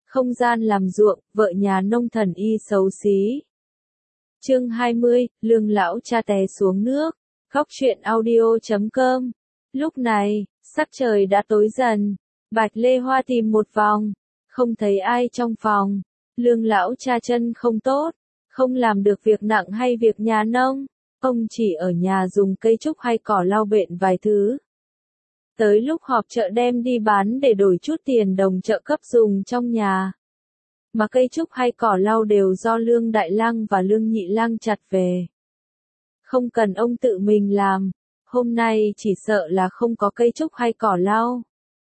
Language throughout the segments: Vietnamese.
không gian làm ruộng, vợ nhà nông thần y xấu xí. Chương 20, Lương lão cha té xuống nước. Góc truyện audio.com. Lúc này, sắc trời đã tối dần. Bạch Lê Hoa tìm một vòng, không thấy ai trong phòng. Lương lão cha chân không tốt, không làm được việc nặng hay việc nhà nông. Ông chỉ ở nhà dùng cây trúc hay cỏ lau bệnh vài thứ. Tới lúc họp chợ đem đi bán để đổi chút tiền đồng trợ cấp dùng trong nhà. Mà cây trúc hay cỏ lau đều do Lương Đại Lang và Lương Nhị Lang chặt về. Không cần ông tự mình làm, hôm nay chỉ sợ là không có cây trúc hay cỏ lau.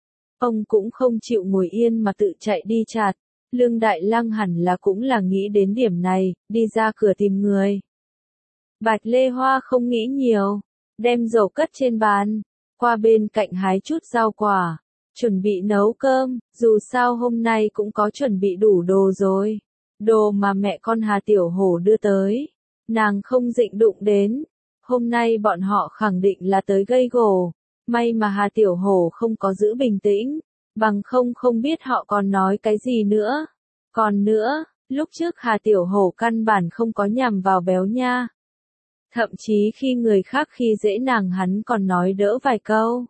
Ông cũng không chịu ngồi yên mà tự chạy đi chặt. Lương Đại Lang hẳn là cũng là nghĩ đến điểm này, đi ra cửa tìm người. Bạch Lê Hoa không nghĩ nhiều, đem dầu cất trên bàn, qua bên cạnh hái chút rau quả, chuẩn bị nấu cơm, dù sao hôm nay cũng có chuẩn bị đủ đồ rồi. Đồ mà mẹ con Hà Tiểu Hổ đưa tới, nàng không định đụng đến, hôm nay bọn họ khẳng định là tới gây gổ. May mà Hà Tiểu Hổ không có giữ bình tĩnh, bằng không biết họ còn nói cái gì nữa. Còn nữa, lúc trước Hà Tiểu Hổ căn bản không có nhằm vào Béo Nha. Thậm chí khi người khác khi dễ nàng hắn còn nói đỡ vài câu.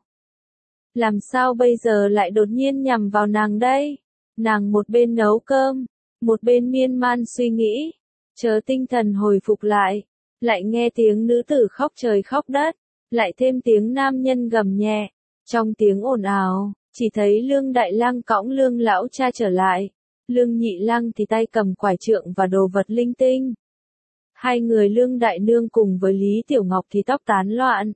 Làm sao bây giờ lại đột nhiên nhằm vào nàng đây? Nàng một bên nấu cơm, một bên miên man suy nghĩ, chờ tinh thần hồi phục lại nghe tiếng nữ tử khóc trời khóc đất, lại thêm tiếng nam nhân gầm nhẹ. Trong tiếng ồn ào, chỉ thấy Lương Đại Lang cõng Lương lão cha trở lại, Lương Nhị Lang thì tay cầm quải trượng và đồ vật linh tinh. Hai người Lương Đại Nương cùng với Lý Tiểu Ngọc thì tóc tán loạn.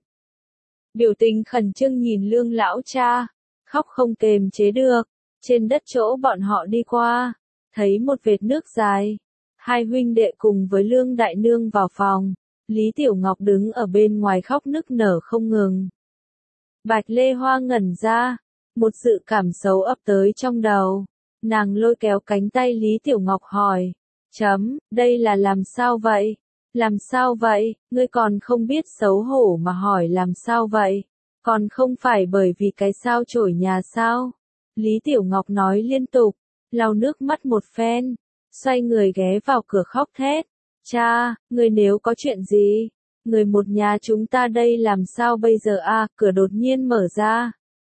Biểu tình khẩn trương nhìn Lương lão cha, khóc không kềm chế được. Trên đất chỗ bọn họ đi qua, thấy một vệt nước dài. Hai huynh đệ cùng với Lương Đại Nương vào phòng, Lý Tiểu Ngọc đứng ở bên ngoài khóc nức nở không ngừng. Bạch Lê Hoa ngẩn ra, một sự cảm xấu ập tới trong đầu. Nàng lôi kéo cánh tay Lý Tiểu Ngọc hỏi, đây là làm sao vậy? Làm sao vậy? Ngươi còn không biết xấu hổ mà hỏi làm sao vậy? Còn không phải bởi vì cái sao chổi nhà sao? Lý Tiểu Ngọc nói liên tục, lau nước mắt một phen, xoay người ghé vào cửa khóc thét. Cha, người nếu có chuyện gì? Người một nhà chúng ta đây làm sao bây giờ à? Cửa đột nhiên mở ra.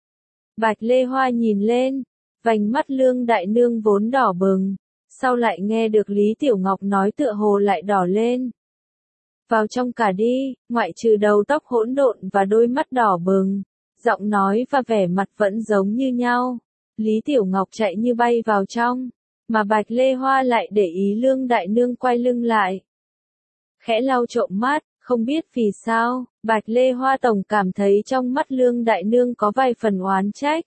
Bạch Lê Hoa nhìn lên, vành mắt Lương Đại Nương vốn đỏ bừng, sau lại nghe được Lý Tiểu Ngọc nói tựa hồ lại đỏ lên. Vào trong cả đi, ngoại trừ đầu tóc hỗn độn và đôi mắt đỏ bừng, giọng nói và vẻ mặt vẫn giống như nhau. Lý Tiểu Ngọc chạy như bay vào trong, mà Bạch Lê Hoa lại để ý Lương Đại Nương quay lưng lại. Khẽ lau trộm mắt, không biết vì sao, Bạch Lê Hoa tổng cảm thấy trong mắt Lương Đại Nương có vài phần oán trách.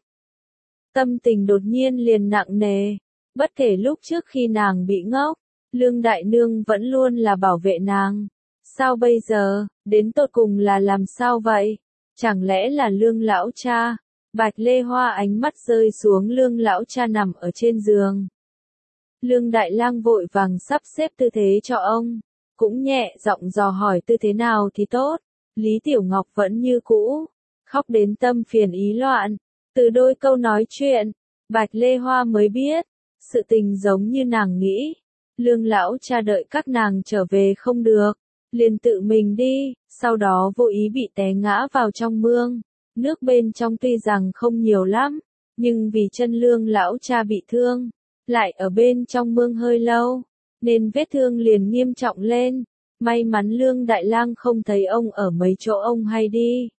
Tâm tình đột nhiên liền nặng nề, bất kể lúc trước khi nàng bị ngốc, Lương Đại Nương vẫn luôn là bảo vệ nàng. Sao bây giờ, đến tột cùng là làm sao vậy? Chẳng lẽ là Lương lão cha? Bạch Lê Hoa ánh mắt rơi xuống Lương lão cha nằm ở trên giường. Lương Đại Lang vội vàng sắp xếp tư thế cho ông, cũng nhẹ giọng dò hỏi tư thế nào thì tốt. Lý Tiểu Ngọc vẫn như cũ, khóc đến tâm phiền ý loạn. Từ đôi câu nói chuyện, Bạch Lê Hoa mới biết, sự tình giống như nàng nghĩ. Lương lão cha đợi các nàng trở về không được, liền tự mình đi, sau đó vô ý bị té ngã vào trong mương. Nước bên trong tuy rằng không nhiều lắm, nhưng vì chân Lương lão cha bị thương, lại ở bên trong mương hơi lâu, nên vết thương liền nghiêm trọng lên. May mắn Lương Đại Lang không thấy ông ở mấy chỗ ông hay đi,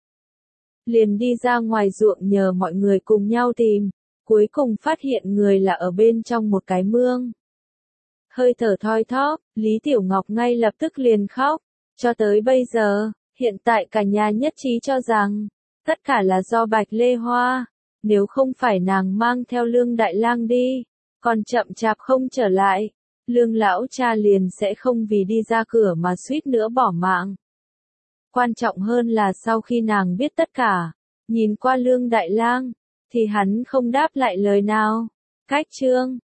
liền đi ra ngoài ruộng nhờ mọi người cùng nhau tìm, cuối cùng phát hiện người là ở bên trong một cái mương. Hơi thở thoi thóp, Lý Tiểu Ngọc ngay lập tức liền khóc. Cho tới bây giờ, hiện tại cả nhà nhất trí cho rằng, tất cả là do Bạch Lê Hoa. Nếu không phải nàng mang theo Lương Đại Lang đi, còn chậm chạp không trở lại, Lương lão cha liền sẽ không vì đi ra cửa mà suýt nữa bỏ mạng. Quan trọng hơn là sau khi nàng biết tất cả, nhìn qua Lương Đại Lang, thì hắn không đáp lại lời nào. Cách chương